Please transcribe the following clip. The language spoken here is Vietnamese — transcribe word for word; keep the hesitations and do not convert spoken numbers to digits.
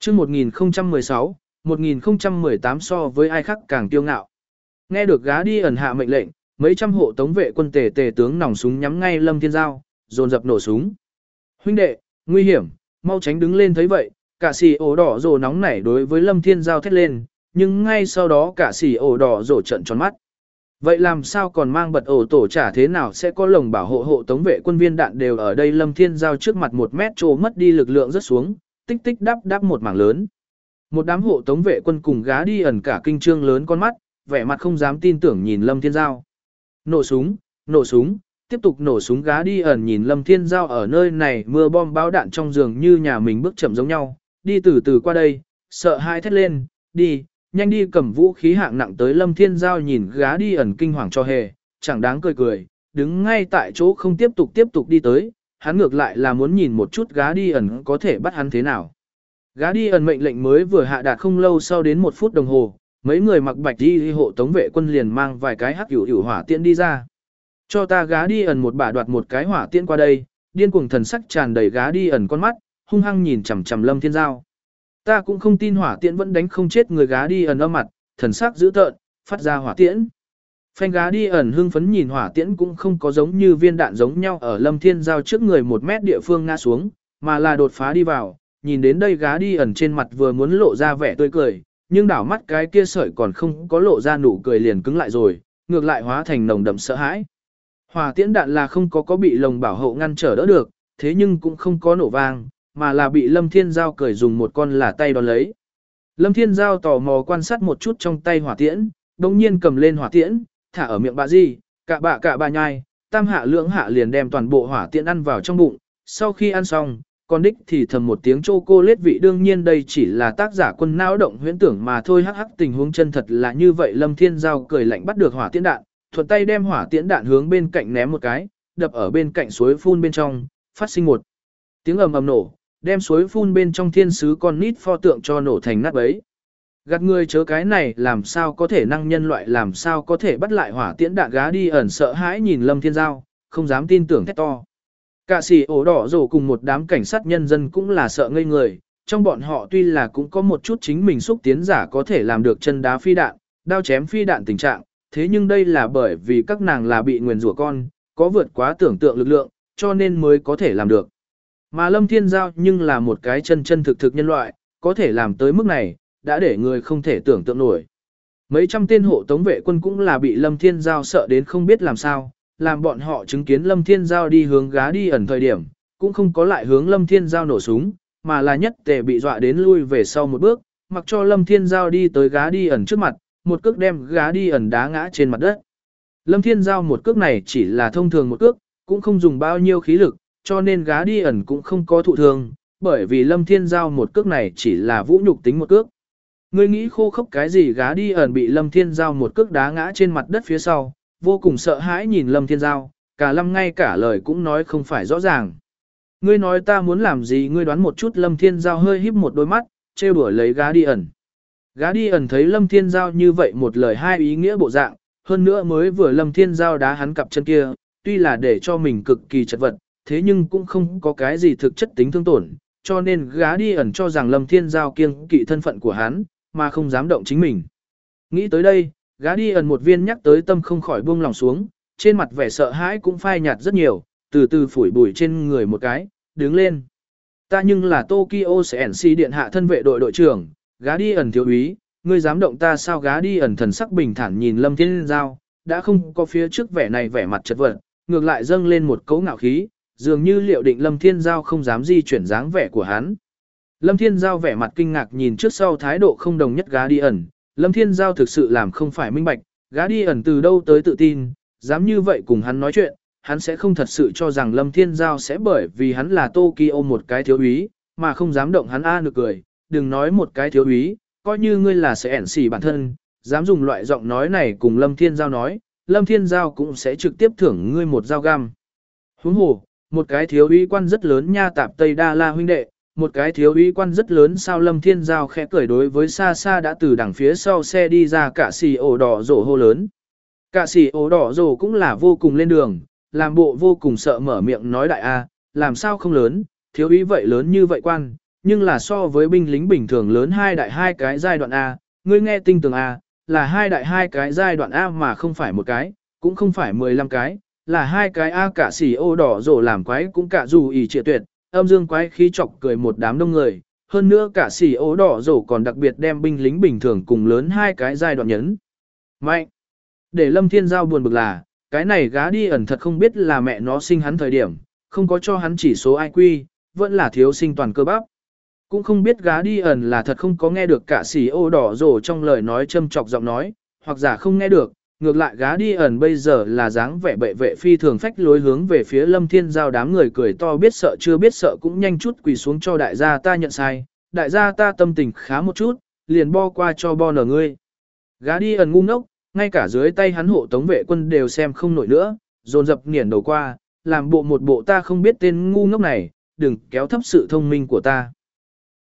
chương một nghìn không trăm mười sáu, một nghìn không trăm mười tám so với ai khác càng kiêu ngạo. Nghe được gá đi ẩn hạ mệnh lệnh, mấy trăm hộ tống vệ quân tề tề tướng nòng súng nhắm ngay Lâm Thiên Giao, dồn dập nổ súng. Huynh đệ, nguy hiểm, mau tránh đứng lên thấy vậy, cả xì ổ đỏ rồ nóng nảy đối với Lâm Thiên Giao thét lên, nhưng ngay sau đó cả xì ổ đỏ rồ trận tròn mắt. Vậy làm sao còn mang bật ổ tổ trả thế nào sẽ có lồng bảo hộ hộ tống vệ quân viên đạn đều ở đây. Lâm Thiên Giao trước mặt một mét trô mất đi lực lượng rất xuống, tích tích đắp đắp một mảng lớn. Một đám hộ tống vệ quân cùng gá đi ẩn cả kinh trương lớn con mắt, vẻ mặt không dám tin tưởng nhìn Lâm Thiên Giao. Nổ súng, nổ súng, tiếp tục nổ súng. Gá đi ẩn nhìn Lâm Thiên Giao ở nơi này mưa bom báo đạn trong giường như nhà mình bước chậm giống nhau, đi từ từ qua đây, sợ hai thét lên, đi, nhanh đi cầm vũ khí hạng nặng tới. Lâm Thiên Giao nhìn gá đi ẩn kinh hoàng cho hề, chẳng đáng cười cười, đứng ngay tại chỗ không tiếp tục tiếp tục đi tới, hắn ngược lại là muốn nhìn một chút gá đi ẩn có thể bắt hắn thế nào. Gá đi ẩn mệnh lệnh mới vừa hạ đạt không lâu sau đến một phút đồng hồ, mấy người mặc bạch đi hộ tống vệ quân liền mang vài cái hắc hữu hữu hỏa tiễn đi ra. Cho ta gá đi ẩn một bả đoạt một cái hỏa tiễn qua đây, điên cuồng thần sắc tràn đầy gá đi ẩn con mắt, hung hăng nhìn chằm chằm Lâm Thiên Giao. Ta cũng không tin hỏa tiễn vẫn đánh không chết người. Gá đi ẩn âm mặt, thần sắc dữ tợn, phát ra hỏa tiễn. Phanh gá đi ẩn hưng phấn nhìn hỏa tiễn cũng không có giống như viên đạn giống nhau ở Lâm Thiên Giao trước người một mét địa phương ngã xuống, mà là đột phá đi vào. Nhìn đến đây gá đi ẩn trên mặt vừa muốn lộ ra vẻ tươi cười, nhưng đảo mắt cái kia sợi còn không có lộ ra nụ cười liền cứng lại rồi, ngược lại hóa thành nồng đậm sợ hãi. Hỏa tiễn đạn là không có có bị lồng bảo hộ ngăn trở đỡ được, thế nhưng cũng không có nổ vang, mà là bị Lâm Thiên Giao cởi dùng một con là tay đón lấy. Lâm Thiên Giao tò mò quan sát một chút trong tay hỏa tiễn, đồng nhiên cầm lên hỏa tiễn, thả ở miệng bà gì, cả bạ cả bà nhai, tam hạ lưỡng hạ liền đem toàn bộ hỏa tiễn ăn vào trong bụng. Sau khi ăn xong, con đích thì thầm một tiếng chocolate vị. Đương nhiên đây chỉ là tác giả quân não động huyễn tưởng mà thôi, hắc hắc tình huống chân thật là như vậy. Lâm Thiên Giao cười lạnh bắt được hỏa tiễn đạn, thuận tay đem hỏa tiễn đạn hướng bên cạnh ném một cái, đập ở bên cạnh suối phun bên trong, phát sinh một tiếng ầm ầm nổ, đem suối phun bên trong thiên sứ con nít pho tượng cho nổ thành nát bấy. Gạt người chớ, cái này làm sao có thể, năng nhân loại làm sao có thể bắt lại hỏa tiễn đạn. Gá đi ẩn sợ hãi nhìn Lâm Thiên Giao, không dám tin tưởng thét to. Cả xì ổ đỏ rổ cùng một đám cảnh sát nhân dân cũng là sợ ngây người, trong bọn họ tuy là cũng có một chút chính mình xúc tiến giả có thể làm được chân đá phi đạn, đao chém phi đạn tình trạng, thế nhưng đây là bởi vì các nàng là bị nguyền rủa con, có vượt quá tưởng tượng lực lượng, cho nên mới có thể làm được. Mà Lâm Thiên Giao nhưng là một cái chân chân thực thực nhân loại, có thể làm tới mức này, đã để người không thể tưởng tượng nổi. Mấy trăm tên hộ tống vệ quân cũng là bị Lâm Thiên Giao sợ đến không biết làm sao, làm bọn họ chứng kiến Lâm Thiên Giao đi hướng gá đi ẩn thời điểm, cũng không có lại hướng Lâm Thiên Giao nổ súng, mà là nhất tề bị dọa đến lui về sau một bước, mặc cho Lâm Thiên Giao đi tới gá đi ẩn trước mặt, một cước đem gá đi ẩn đá ngã trên mặt đất. Lâm Thiên Giao một cước này chỉ là thông thường một cước, cũng không dùng bao nhiêu khí lực, cho nên gá đi ẩn cũng không có thụ thương, bởi vì Lâm Thiên Giao một cước này chỉ là vũ nhục tính một cước. Ngươi nghĩ khô khốc cái gì? Gá đi ẩn bị Lâm Thiên Giao một cước đá ngã trên mặt đất phía sau, vô cùng sợ hãi nhìn Lâm Thiên Giao, cả lâm ngay cả lời cũng nói không phải rõ ràng. Ngươi nói ta muốn làm gì? Ngươi đoán một chút. Lâm Thiên Giao hơi híp một đôi mắt, trêu đuổi lấy gá đi ẩn. Gá đi ẩn thấy Lâm Thiên Giao như vậy một lời hai ý nghĩa bộ dạng, hơn nữa mới vừa Lâm Thiên Giao đá hắn cặp chân kia, tuy là để cho mình cực kỳ chật vật, thế nhưng cũng không có cái gì thực chất tính thương tổn, cho nên gá đi ẩn cho rằng Lâm Thiên Giao kiêng kỵ thân phận của hắn, mà không dám động chính mình. Nghĩ tới đây, gá đi ẩn một viên nhắc tới tâm không khỏi buông lòng xuống, trên mặt vẻ sợ hãi cũng phai nhạt rất nhiều, từ từ phủi bụi trên người một cái, đứng lên. Ta nhưng là Tokyo xê en xê điện hạ thân vệ đội đội trưởng, gá đi ẩn thiếu úy, ngươi dám động ta sao? Gá đi ẩn thần sắc bình thản nhìn Lâm Thiên Giao, đã không có phía trước vẻ này vẻ mặt chật vật, ngược lại dâng lên một cấu ngạo khí, dường như liệu định Lâm Thiên Giao không dám di chuyển dáng vẻ của hắn. Lâm Thiên Giao vẻ mặt kinh ngạc nhìn trước sau thái độ không đồng nhất gá đi ẩn, Lâm Thiên Giao thực sự làm không phải minh bạch, gá đi ẩn từ đâu tới tự tin, dám như vậy cùng hắn nói chuyện, hắn sẽ không thật sự cho rằng Lâm Thiên Giao sẽ bởi vì hắn là Tokyo một cái thiếu úy, mà không dám động hắn. A nực cười, đừng nói một cái thiếu úy, coi như ngươi là sẽ ẻn xỉ bản thân, dám dùng loại giọng nói này cùng Lâm Thiên Giao nói, Lâm Thiên Giao cũng sẽ trực tiếp thưởng ngươi một dao găm. Huống hồ, một cái thiếu úy quan rất lớn nha, tạp Tây Đa La huynh đệ, một cái thiếu úy quan rất lớn sao? Lâm Thiên Giao khẽ cười đối với xa xa đã từ đằng phía sau xe đi ra cả xì ổ đỏ rổ hô lớn. Cả xì ổ đỏ rổ cũng là vô cùng lên đường, làm bộ vô cùng sợ mở miệng nói đại A, làm sao không lớn, thiếu úy vậy lớn như vậy quan, nhưng là so với binh lính bình thường lớn hai đại hai cái giai đoạn A, ngươi nghe tinh tường A, là hai đại hai cái giai đoạn A mà không phải một cái, cũng không phải mười lăm cái, là hai cái A cả xỉ ô đỏ rổ làm quái cũng cả dù ỉ trịa tuyệt, âm dương quái khí chọc cười một đám đông người, hơn nữa cả xỉ ô đỏ rổ còn đặc biệt đem binh lính bình thường cùng lớn hai cái giai đoạn nhấn. Mạnh! Để Lâm Thiên Giao buồn bực là, cái này gá đi ẩn thật không biết là mẹ nó sinh hắn thời điểm, không có cho hắn chỉ số i kiu, vẫn là thiếu sinh toàn cơ bắp. Cũng không biết gá đi ẩn là thật không có nghe được cả xỉ ô đỏ rổ trong lời nói châm chọc giọng nói, hoặc giả không nghe được, ngược lại gá đi ẩn bây giờ là dáng vẻ bệ vệ phi thường phách lối hướng về phía Lâm Thiên Giao đám người cười to biết sợ chưa biết sợ cũng nhanh chút quỳ xuống cho đại gia ta nhận sai, đại gia ta tâm tình khá một chút, liền bo qua cho bo nở ngươi. Gá đi ẩn ngu ngốc, ngay cả dưới tay hắn hộ tống vệ quân đều xem không nổi nữa, dồn dập nghiền đầu qua, làm bộ một bộ ta không biết tên ngu ngốc này, đừng kéo thấp sự thông minh của ta.